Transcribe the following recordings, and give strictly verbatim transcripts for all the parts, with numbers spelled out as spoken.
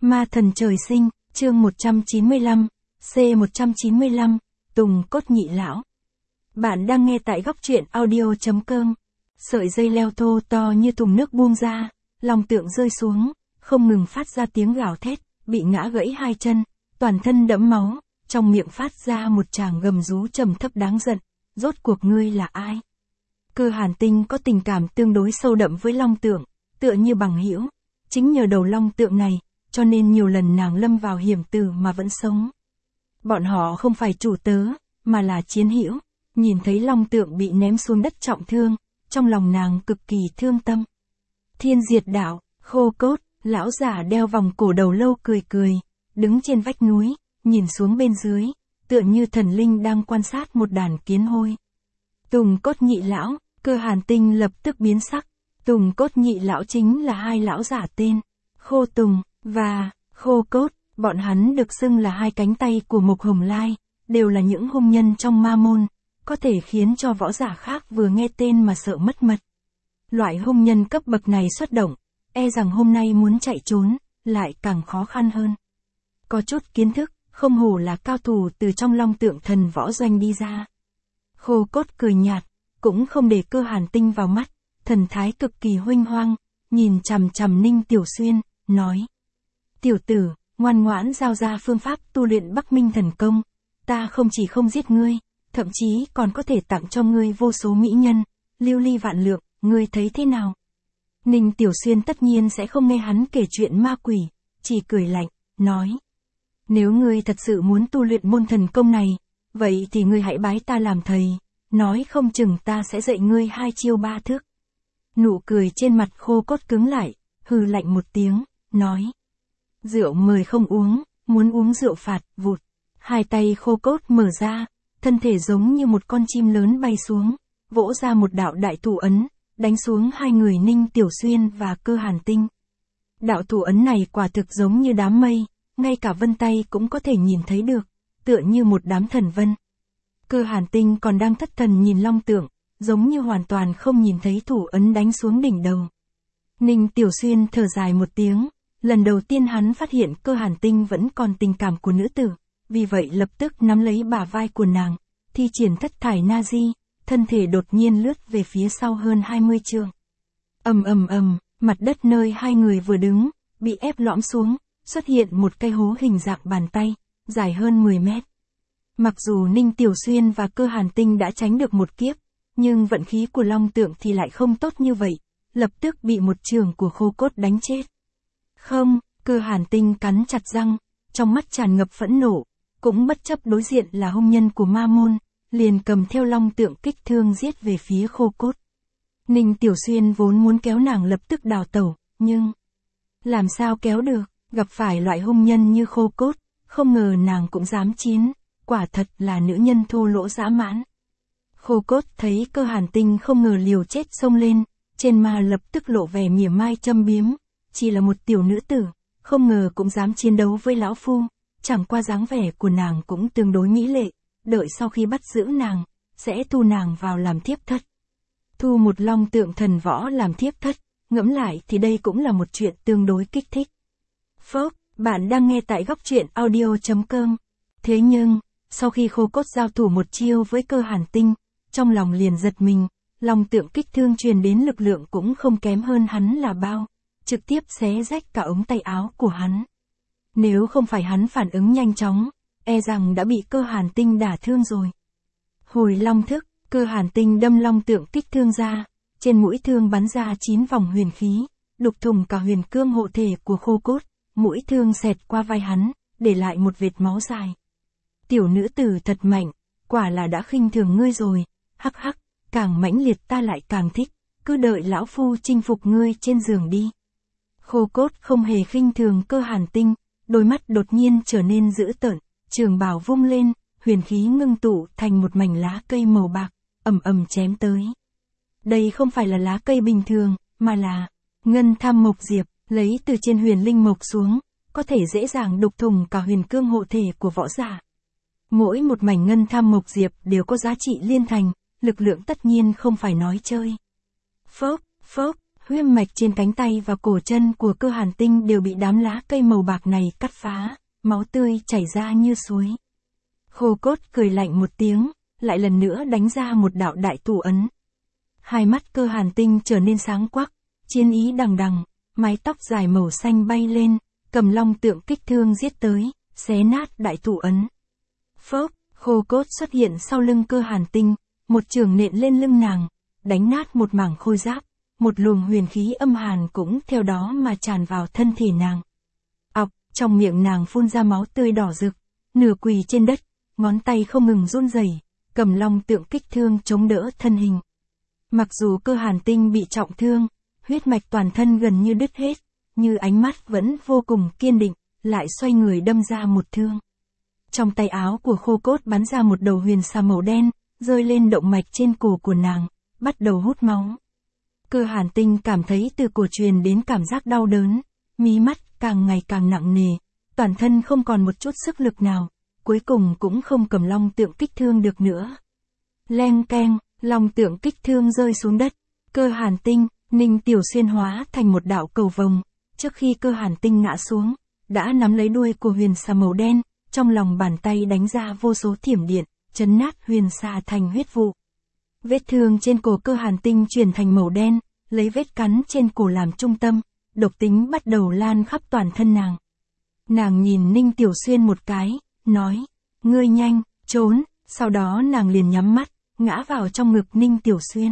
Ma thần trời sinh, chương một trăm chín mươi lăm, C một trăm chín mươi lăm, Tùng cốt nhị lão. Bạn đang nghe tại góc truyện audio.com. Sợi dây leo thô to như thùng nước buông ra, lòng tượng rơi xuống, không ngừng phát ra tiếng gào thét, bị ngã gãy hai chân, toàn thân đẫm máu, trong miệng phát ra một tràng gầm rú trầm thấp đáng giận. Rốt cuộc ngươi là ai? Cơ Hàn Tinh có tình cảm tương đối sâu đậm với long tượng, tựa như bằng hữu. Chính nhờ đầu long tượng này, cho nên nhiều lần nàng lâm vào hiểm tử mà vẫn sống. Bọn họ không phải chủ tớ, mà là chiến hữu. Nhìn thấy long tượng bị ném xuống đất trọng thương, trong lòng nàng cực kỳ thương tâm. Thiên diệt đạo, khô cốt, lão giả đeo vòng cổ đầu lâu cười cười, đứng trên vách núi, nhìn xuống bên dưới, tựa như thần linh đang quan sát một đàn kiến hôi. Tùng cốt nhị lão, Cơ Hàn Tinh lập tức biến sắc. Tùng cốt nhị lão chính là hai lão giả tên Khô Tùng và Khô Cốt, bọn hắn được xưng là hai cánh tay của Mộc Hồng Lai, đều là những hung nhân trong ma môn, có thể khiến cho võ giả khác vừa nghe tên mà sợ mất mật. Loại hung nhân cấp bậc này xuất động, e rằng hôm nay muốn chạy trốn, lại càng khó khăn hơn. Có chút kiến thức, không hổ là cao thủ từ trong long tượng thần võ doanh đi ra. Khô Cốt cười nhạt, cũng không để Cơ Hàn Tinh vào mắt, thần thái cực kỳ huênh hoang, nhìn chằm chằm Ninh Tiểu Xuyên, nói. Tiểu tử, ngoan ngoãn giao ra phương pháp tu luyện Bắc Minh thần công, ta không chỉ không giết ngươi, thậm chí còn có thể tặng cho ngươi vô số mỹ nhân, lưu ly vạn lượng, ngươi thấy thế nào? Ninh Tiểu Xuyên tất nhiên sẽ không nghe hắn kể chuyện ma quỷ, chỉ cười lạnh, nói. Nếu ngươi thật sự muốn tu luyện môn thần công này, vậy thì ngươi hãy bái ta làm thầy, nói không chừng ta sẽ dạy ngươi hai chiêu ba thức. Nụ cười trên mặt Khô Cốt cứng lại, hừ lạnh một tiếng, nói. Rượu mời không uống, muốn uống rượu phạt, vụt. Hai tay Khô Cốt mở ra, thân thể giống như một con chim lớn bay xuống, vỗ ra một đạo đại thủ ấn, đánh xuống hai người Ninh Tiểu Xuyên và Cơ Hàn Tinh. Đạo thủ ấn này quả thực giống như đám mây, ngay cả vân tay cũng có thể nhìn thấy được, tựa như một đám thần vân. Cơ Hàn Tinh còn đang thất thần nhìn long tượng, giống như hoàn toàn không nhìn thấy thủ ấn đánh xuống đỉnh đầu. Ninh Tiểu Xuyên thở dài một tiếng, lần đầu tiên hắn phát hiện Cơ Hàn Tinh vẫn còn tình cảm của nữ tử, vì vậy lập tức nắm lấy bả vai của nàng, thi triển thất thải na di, thân thể đột nhiên lướt về phía sau hơn hai mươi trượng. Ầm ầm ầm, mặt đất nơi hai người vừa đứng, bị ép lõm xuống, xuất hiện một cái hố hình dạng bàn tay, dài hơn mười mét. Mặc dù Ninh Tiểu Xuyên và Cơ Hàn Tinh đã tránh được một kiếp, nhưng vận khí của long tượng thì lại không tốt như vậy, lập tức bị một chưởng của Khô Cốt đánh chết. Không, Cơ Hàn Tinh cắn chặt răng, trong mắt tràn ngập phẫn nộ, cũng bất chấp đối diện là hung nhân của ma môn, liền cầm theo long tượng kích thương giết về phía Khô Cốt. Ninh Tiểu Xuyên vốn muốn kéo nàng lập tức đào tẩu, nhưng làm sao kéo được, gặp phải loại hung nhân như Khô Cốt, không ngờ nàng cũng dám chiến, quả thật là nữ nhân thô lỗ dã mãn. Khô Cốt thấy Cơ Hàn Tinh không ngờ liều chết xông lên, trên ma lập tức lộ vẻ mỉa mai châm biếm, chỉ là một tiểu nữ tử, không ngờ cũng dám chiến đấu với lão phu, chẳng qua dáng vẻ của nàng cũng tương đối mỹ lệ, đợi sau khi bắt giữ nàng, sẽ thu nàng vào làm thiếp thất. Thu một long tượng thần võ làm thiếp thất, ngẫm lại thì đây cũng là một chuyện tương đối kích thích. Phốc, bạn đang nghe tại góc truyện audio.com. Thế nhưng, sau khi Khô Cốt giao thủ một chiêu với Cơ Hàn Tinh, trong lòng liền giật mình, long tượng kích thương truyền đến lực lượng cũng không kém hơn hắn là bao, trực tiếp xé rách cả ống tay áo của hắn. Nếu không phải hắn phản ứng nhanh chóng, e rằng đã bị Cơ Hàn Tinh đả thương rồi. Hồi long thức, Cơ Hàn Tinh đâm long tượng kích thương ra, trên mũi thương bắn ra chín vòng huyền khí, đục thủng cả huyền cương hộ thể của Khô Cốt, mũi thương xẹt qua vai hắn, để lại một vệt máu dài. Tiểu nữ tử thật mạnh, quả là đã khinh thường ngươi rồi, hắc hắc, càng mãnh liệt ta lại càng thích, cứ đợi lão phu chinh phục ngươi trên giường đi. Khô Cốt không hề khinh thường Cơ Hàn Tinh, đôi mắt đột nhiên trở nên dữ tợn, trường bào vung lên, huyền khí ngưng tụ thành một mảnh lá cây màu bạc, ầm ầm chém tới. Đây không phải là lá cây bình thường, mà là ngân tham mộc diệp, lấy từ trên huyền linh mộc xuống, có thể dễ dàng đục thủng cả huyền cương hộ thể của võ giả. Mỗi một mảnh ngân tham mộc diệp đều có giá trị liên thành, lực lượng tất nhiên không phải nói chơi. Phốc, phốc, Huyết mạch trên cánh tay và cổ chân của Cơ Hàn Tinh đều bị đám lá cây màu bạc này cắt phá, máu tươi chảy ra như suối. Khô Cốt cười lạnh một tiếng, lại lần nữa đánh ra một đạo đại thủ ấn. Hai mắt Cơ Hàn Tinh trở nên sáng quắc, chiến ý đằng đằng, mái tóc dài màu xanh bay lên, cầm long tượng kích thương giết tới, xé nát đại thủ ấn. Phốc, Khô Cốt xuất hiện sau lưng Cơ Hàn Tinh, một chưởng nện lên lưng nàng, đánh nát một mảng khôi giáp, một luồng huyền khí âm hàn cũng theo đó mà tràn vào thân thể nàng. Ọc, trong miệng nàng phun ra máu tươi đỏ rực, nửa quỳ trên đất, ngón tay không ngừng run rẩy, cầm long tượng kích thương chống đỡ thân hình. Mặc dù Cơ Hàn Tinh bị trọng thương, huyết mạch toàn thân gần như đứt hết, như ánh mắt vẫn vô cùng kiên định, lại xoay người đâm ra một thương. Trong tay áo của Khô Cốt bắn ra một đầu huyền xà màu đen, rơi lên động mạch trên cổ của nàng, bắt đầu hút máu. Cơ Hàn Tinh cảm thấy từ cổ truyền đến cảm giác đau đớn, mí mắt càng ngày càng nặng nề, toàn thân không còn một chút sức lực nào, cuối cùng cũng không cầm long tượng kích thương được nữa. Leng keng, long tượng kích thương rơi xuống đất. Cơ Hàn Tinh, Ninh Tiểu Xuyên hóa thành một đạo cầu vồng, trước khi Cơ Hàn Tinh ngã xuống, đã nắm lấy đuôi của huyền xà màu đen, trong lòng bàn tay đánh ra vô số thiểm điện, chấn nát huyền xà thành huyết vụ. Vết thương trên cổ Cơ Hàn Tinh chuyển thành màu đen, lấy vết cắn trên cổ làm trung tâm, độc tính bắt đầu lan khắp toàn thân nàng. Nàng nhìn Ninh Tiểu Xuyên một cái, nói, ngươi nhanh, trốn, sau đó nàng liền nhắm mắt, ngã vào trong ngực Ninh Tiểu Xuyên.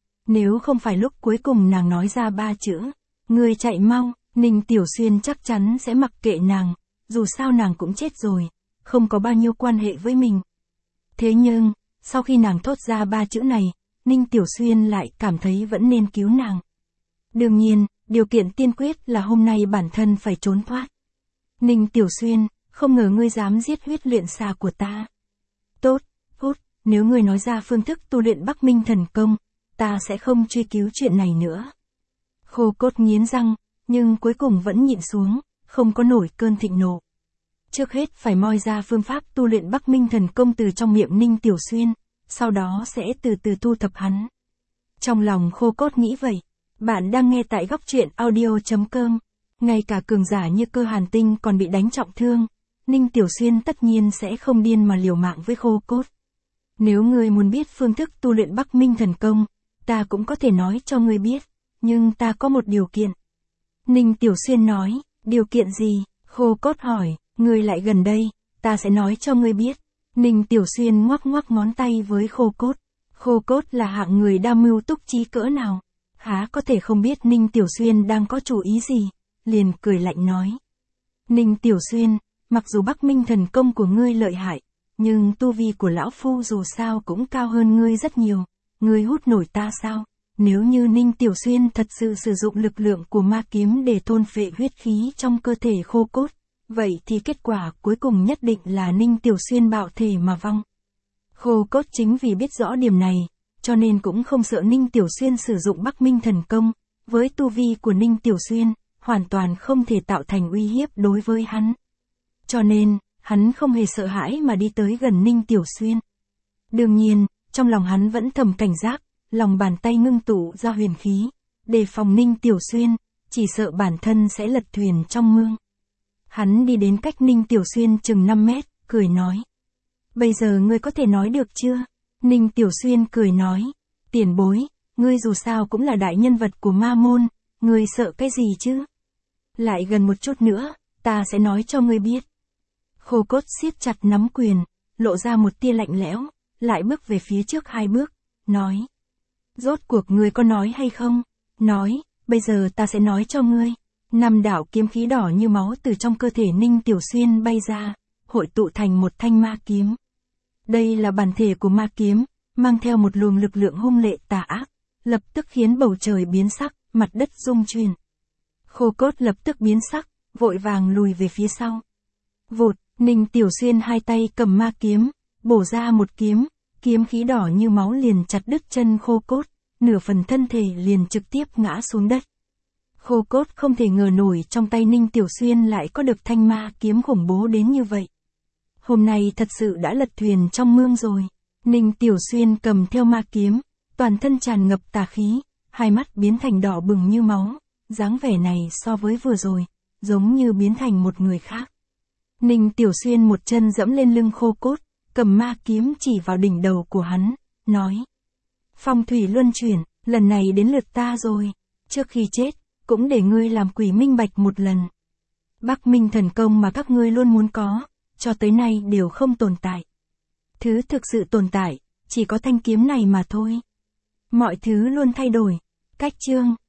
Nếu không phải lúc cuối cùng nàng nói ra ba chữ, ngươi chạy mau, Ninh Tiểu Xuyên chắc chắn sẽ mặc kệ nàng, dù sao nàng cũng chết rồi, không có bao nhiêu quan hệ với mình. Thế nhưng, sau khi nàng thốt ra ba chữ này, Ninh Tiểu Xuyên lại cảm thấy vẫn nên cứu nàng. Đương nhiên, điều kiện tiên quyết là hôm nay bản thân phải trốn thoát. Ninh Tiểu Xuyên, không ngờ ngươi dám giết huyết luyện xà của ta. Tốt, hút, nếu ngươi nói ra phương thức tu luyện Bắc Minh thần công, ta sẽ không truy cứu chuyện này nữa. Khô Cốt nghiến răng, nhưng cuối cùng vẫn nhịn xuống, không có nổi cơn thịnh nộ. Trước hết phải moi ra phương pháp tu luyện Bắc Minh thần công từ trong miệng Ninh Tiểu Xuyên, sau đó sẽ từ từ thu thập hắn. Trong lòng Khô Cốt nghĩ vậy. Bạn đang nghe tại góc truyện audio chấm com. Ngay cả cường giả như Cơ Hàn Tinh còn bị đánh trọng thương, Ninh Tiểu Xuyên tất nhiên sẽ không điên mà liều mạng với Khô Cốt. Nếu ngươi muốn biết phương thức tu luyện Bắc Minh thần công, ta cũng có thể nói cho ngươi biết, nhưng ta có một điều kiện. Ninh Tiểu Xuyên nói, điều kiện gì? Khô Cốt hỏi, ngươi lại gần đây, ta sẽ nói cho ngươi biết. Ninh Tiểu Xuyên ngoắc ngoắc ngón tay với Khô Cốt. Khô Cốt là hạng người đa mưu túc trí cỡ nào, há có thể không biết Ninh Tiểu Xuyên đang có chủ ý gì, liền cười lạnh nói. Ninh Tiểu Xuyên, mặc dù Bắc Minh thần công của ngươi lợi hại, nhưng tu vi của lão phu dù sao cũng cao hơn ngươi rất nhiều, ngươi hút nổi ta sao? Nếu như Ninh Tiểu Xuyên thật sự sử dụng lực lượng của ma kiếm để thôn phệ huyết khí trong cơ thể Khô Cốt, vậy thì kết quả cuối cùng nhất định là Ninh Tiểu Xuyên bạo thể mà vong. Khô Cốt chính vì biết rõ điểm này, cho nên cũng không sợ Ninh Tiểu Xuyên sử dụng Bắc Minh thần công, với tu vi của Ninh Tiểu Xuyên, hoàn toàn không thể tạo thành uy hiếp đối với hắn. Cho nên, hắn không hề sợ hãi mà đi tới gần Ninh Tiểu Xuyên. Đương nhiên, trong lòng hắn vẫn thầm cảnh giác, lòng bàn tay ngưng tụ ra huyền khí, đề phòng Ninh Tiểu Xuyên, chỉ sợ bản thân sẽ lật thuyền trong mương. Hắn đi đến cách Ninh Tiểu Xuyên chừng năm mét, cười nói. Bây giờ ngươi có thể nói được chưa? Ninh Tiểu Xuyên cười nói. Tiền bối, ngươi dù sao cũng là đại nhân vật của ma môn, ngươi sợ cái gì chứ? Lại gần một chút nữa, ta sẽ nói cho ngươi biết. Khô Cốt siết chặt nắm quyền, lộ ra một tia lạnh lẽo, lại bước về phía trước hai bước, nói. Rốt cuộc ngươi có nói hay không? Nói, bây giờ ta sẽ nói cho ngươi. Năm đạo kiếm khí đỏ như máu từ trong cơ thể Ninh Tiểu Xuyên bay ra, hội tụ thành một thanh ma kiếm. Đây là bản thể của ma kiếm, mang theo một luồng lực lượng hung lệ tà ác, lập tức khiến bầu trời biến sắc, mặt đất rung chuyển. Khô Cốt lập tức biến sắc, vội vàng lùi về phía sau. Vụt, Ninh Tiểu Xuyên hai tay cầm ma kiếm, bổ ra một kiếm, kiếm khí đỏ như máu liền chặt đứt chân Khô Cốt, nửa phần thân thể liền trực tiếp ngã xuống đất. Khô Cốt không thể ngờ nổi trong tay Ninh Tiểu Xuyên lại có được thanh ma kiếm khủng bố đến như vậy. Hôm nay thật sự đã lật thuyền trong mương rồi. Ninh Tiểu Xuyên cầm theo ma kiếm, toàn thân tràn ngập tà khí, hai mắt biến thành đỏ bừng như máu, dáng vẻ này so với vừa rồi, giống như biến thành một người khác. Ninh Tiểu Xuyên một chân dẫm lên lưng khô cốt, cầm ma kiếm chỉ vào đỉnh đầu của hắn, nói. Phong thủy luân chuyển, lần này đến lượt ta rồi, trước khi chết, cũng để ngươi làm quỷ minh bạch một lần. Bắc Minh thần công mà các ngươi luôn muốn có, cho tới nay đều không tồn tại. Thứ thực sự tồn tại, chỉ có thanh kiếm này mà thôi. Mọi thứ luôn thay đổi. Cách chương